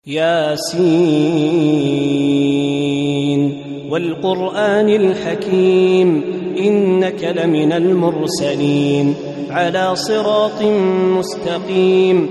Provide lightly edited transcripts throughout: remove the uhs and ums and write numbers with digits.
ياسين والقرآن الحكيم إنك لمن المرسلين على صراط مستقيم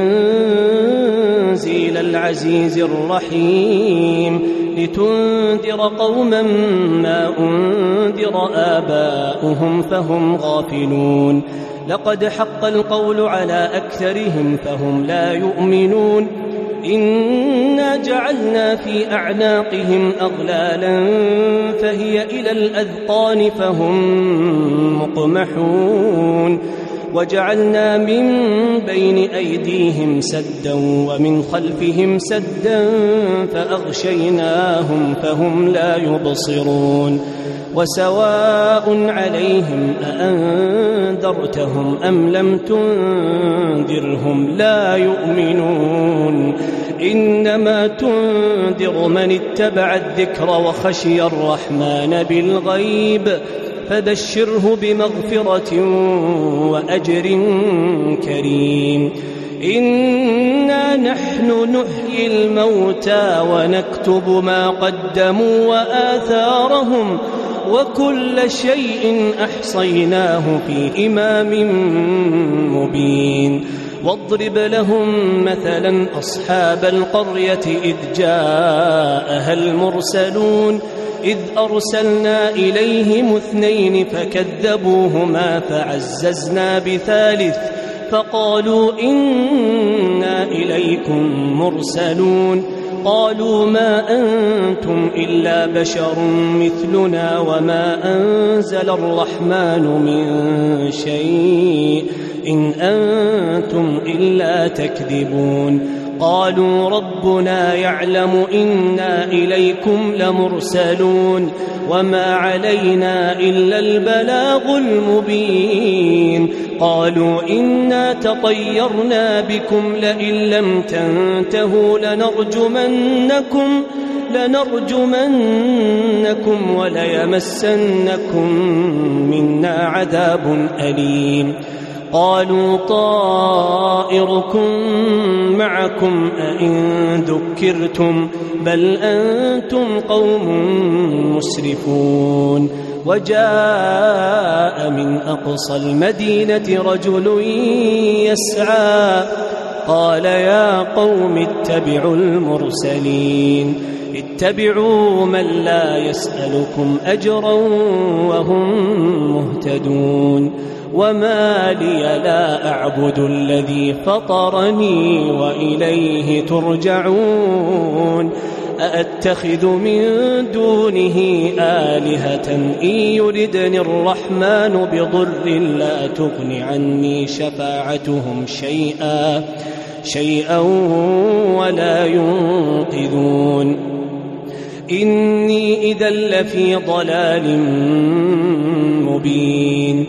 تنزيل العزيز الرحيم لتنذر قوما ما أنذر آباؤهم فهم غافلون لقد حق القول على أكثرهم فهم لا يؤمنون إنا جعلنا في أعناقهم أغلالا فهي إلى الأذقان فهم مقمحون وجعلنا من بين أيديهم سدا ومن خلفهم سدا فأغشيناهم فهم لا يبصرون وسواء عليهم أأنذرتهم أم لم تنذرهم لا يؤمنون إنما تنذر من اتبع الذكر وخشي الرحمن بالغيب فبشره بمغفرة وأجر كريم إنا نحن نحيي الموتى ونكتب ما قدموا وآثارهم وكل شيء أحصيناه في إمام مبين واضرب لهم مثلا أصحاب القرية إذ جاءها المرسلون إذ أرسلنا إليهم 2 فكذبوهما فعززنا ب3 فقالوا إنا إليكم مرسلون قالوا ما أنتم إلا بشر مثلنا وما أنزل الرحمن من شيء إن أنتم إلا تكذبون قالوا ربنا يعلم إنا إليكم لمرسلون وما علينا إلا البلاغ المبين قالوا إنا تطيرنا بكم لئن لم تنتهوا لنرجمنكم وليمسنكم منا عذاب أليم قالوا طائركم معكم أئن ذكرتم بل أنتم قوم مسرفون وجاء من أقصى المدينة رجل يسعى قال يا قوم اتبعوا المرسلين اتبعوا من لا يسألكم أجرا وهم مهتدون وما لي لا أعبد الذي فطرني وإليه ترجعون أأتخذ من دونه آلهة إن يردني الرحمن بضر لا تغن عني شفاعتهم شيئا ولا ينقذون إني إذا لفي ضلال مبين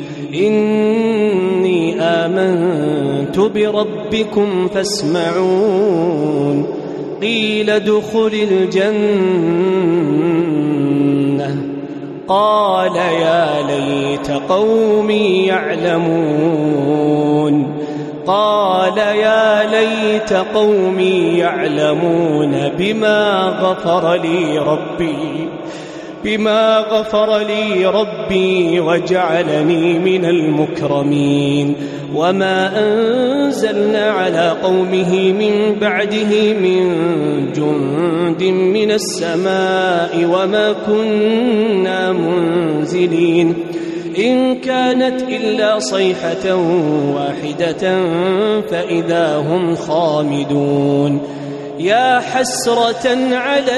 إني آمنت بربكم فاسمعون قيل ادخل الجنة قال يا ليت قومي يعلمون بما غفر لي ربي وجعلني من المكرمين وما أنزلنا على قومه من بعده من جند من السماء وما كنا منزلين إن كانت إلا صيحة واحدة فإذا هم خامدون يا حسرة على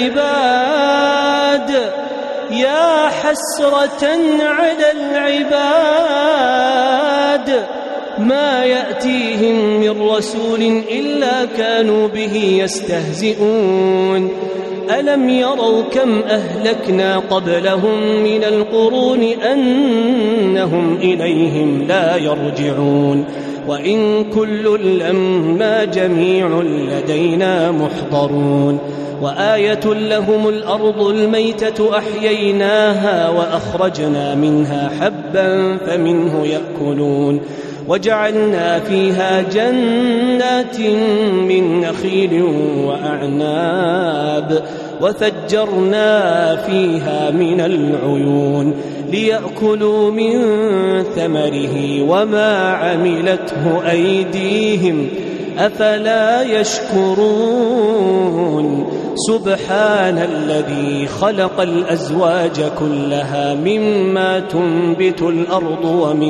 العباد ما يأتيهم من رسول إلا كانوا به يستهزئون ألم يروا كم أهلكنا قبلهم من القرون أنهم إليهم لا يرجعون وإن كل لما جميع لدينا محضرون وآية لهم الأرض الميتة أحييناها وأخرجنا منها حبا فمنه يأكلون وجعلنا فيها جنات من نخيل وأعناب وفجرنا فيها من العيون ليأكلوا من ثمره وما عملته أيديهم أفلا يشكرون سبحان الذي خلق الأزواج كلها مما تنبت الأرض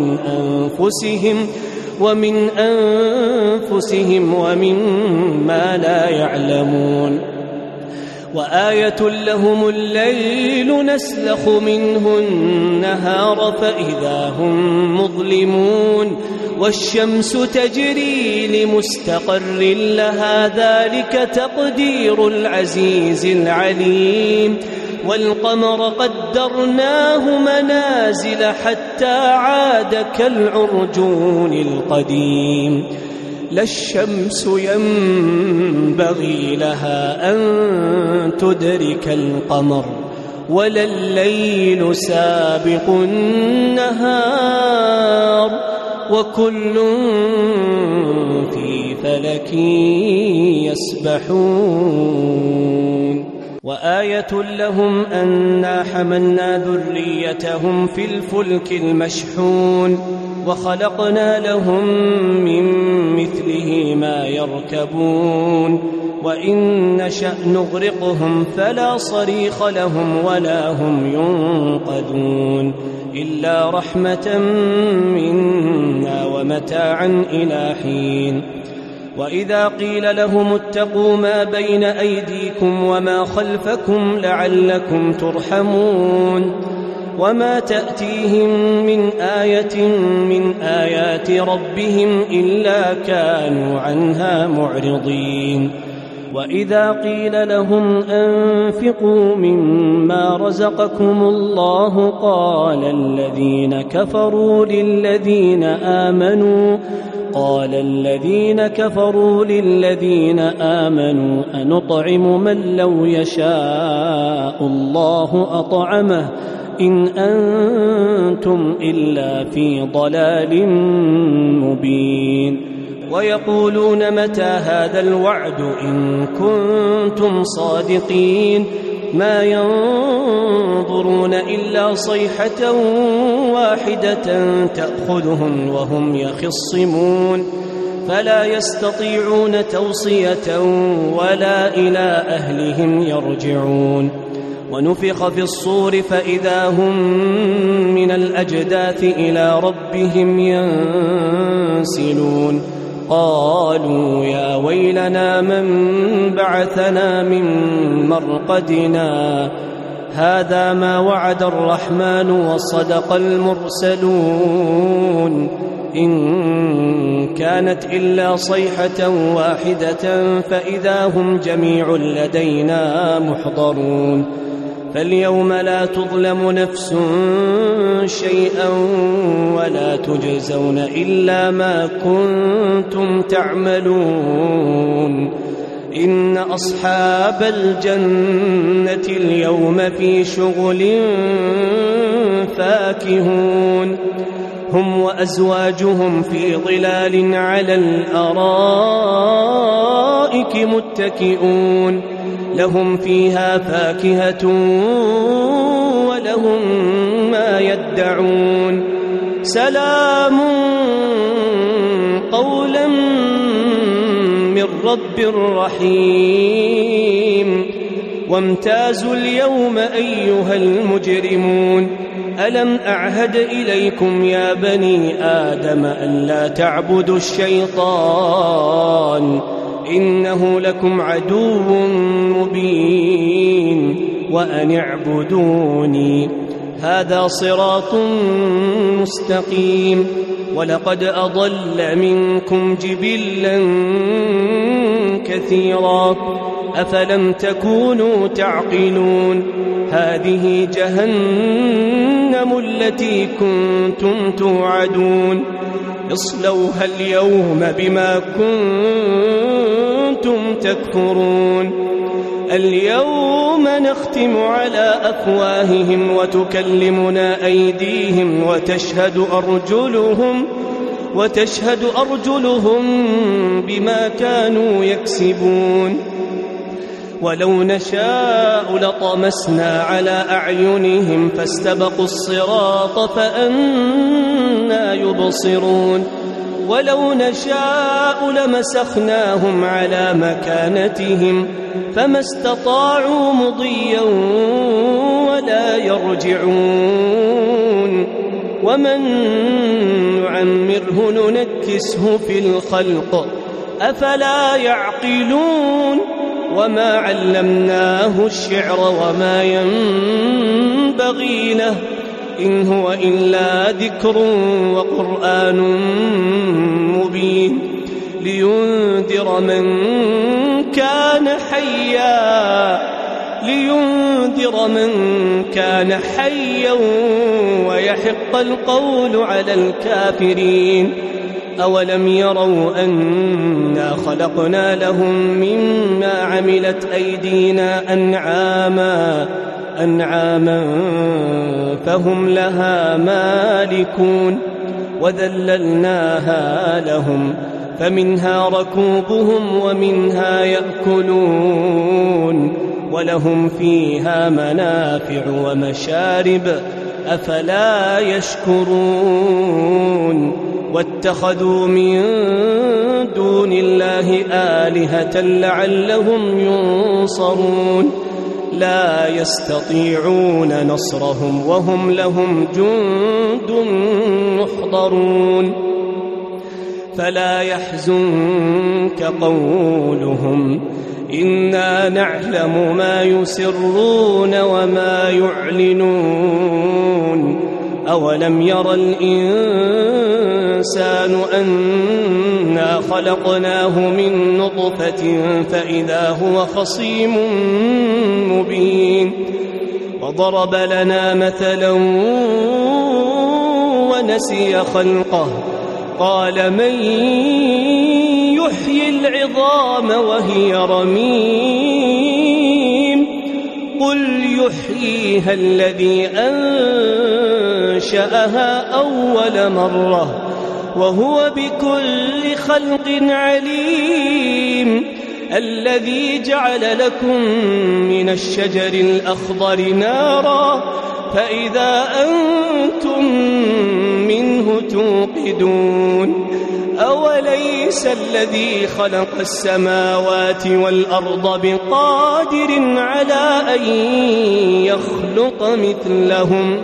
ومن أنفسهم ومما لا يعلمون وآية لهم الليل نسلخ منه النهار فإذا هم مظلمون والشمس تجري لمستقر لها ذلك تقدير العزيز العليم والقمر قدرناه منازل حتى عاد كالعرجون القديم لا الشمس ينبغي لها أن تدرك القمر ولا الليل سابق النهار وكل في فلك يسبحون وآية لهم أنا حملنا ذريتهم في الفلك المشحون وخلقنا لهم من مثله ما يركبون وإن نشأ نغرقهم فلا صريخ لهم ولا هم ينقذون إلا رحمة منا ومتاعا إلى حين وإذا قيل لهم اتقوا ما بين أيديكم وما خلفكم لعلكم ترحمون وما تأتيهم من آية من آيات ربهم إلا كانوا عنها معرضين وإذا قيل لهم أنفقوا مما رزقكم الله قال الذين كفروا للذين آمنوا أنطعم من لو يشاء الله أطعمه إن أنتم إلا في ضلال مبين ويقولون متى هذا الوعد إن كنتم صادقين ما ينظرون إلا صيحة واحدة تأخذهم وهم يخصمون فلا يستطيعون توصية ولا إلى أهلهم يرجعون ونفخ في الصور فإذا هم من الأجداث إلى ربهم ينسلون قالوا يا ويلنا من بعثنا من مرقدنا هذا ما وعد الرحمن وصدق المرسلون إن كانت إلا صيحة واحدة فإذا هم جميع لدينا محضرون فاليوم لا تظلم نفس شيئا ولا تجزون إلا ما كنتم تعملون إن أصحاب الجنة اليوم في شغل فاكهون هم وأزواجهم في ظلال على الأرائك متكئون لهم فيها فاكهة ولهم ما يدعون سلام قولا من رب رحيم وامتازوا اليوم أيها المجرمون ألم أعهد إليكم يا بني آدم ألا تعبدوا الشيطان إنه لكم عدو مبين وأن اعبدوني هذا صراط مستقيم ولقد أضل منكم جبلا كثيرا أفلم تكونوا تعقلون هذه جهنم التي كنتم توعدون اصلوها اليوم بما كنتم تكفرون اليوم نختم على أفواههم وتكلمنا أيديهم وتشهد أرجلهم بما كانوا يكسبون ولو نشاء لطمسنا على أعينهم فاستبقوا الصراط فأنى يبصرون ولو نشاء لمسخناهم على مكانتهم فما استطاعوا مضيا ولا يرجعون ومن نعمره ننكسه في الخلق أفلا يعقلون وما علمناه الشعر وما ينبغي له إن هو إلا ذكر وقرآن مبين لينذر من كان حيا ويحق القول على الكافرين أولم يروا أنا خلقنا لهم مما عملت أيدينا أنعاما فهم لها مالكون وذللناها لهم فمنها ركوبهم ومنها يأكلون ولهم فيها منافع ومشارب أفلا يشكرون واتخذوا من دون الله آلهة لعلهم ينصرون لا يستطيعون نصرهم وهم لهم جند محضرون فلا يحزنك قولهم إنا نعلم ما يسرون وما يعلنون أولم ير الإنسان أنا خلقناه من نطفة فإذا هو خصيم مبين وضرب لنا مثلا ونسي خلقه قال من يحيي العظام وهي رميم قل يحييها الذي أنشأها أول مرة وهو بكل خلق عليم الذي جعل لكم من الشجر الأخضر نارا فإذا أنتم منه توقدون أوليس الذي خلق السماوات والأرض بقادر على أن يخلق مثلهم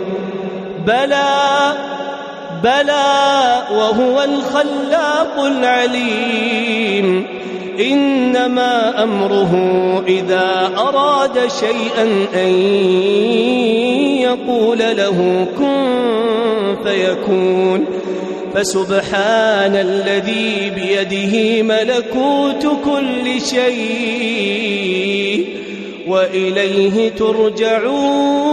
بلى وهو الخلاق العليم إنما أمره إذا أراد شيئا أن يقول له كن فيكون فسبحان الذي بيده ملكوت كل شيء وإليه ترجعون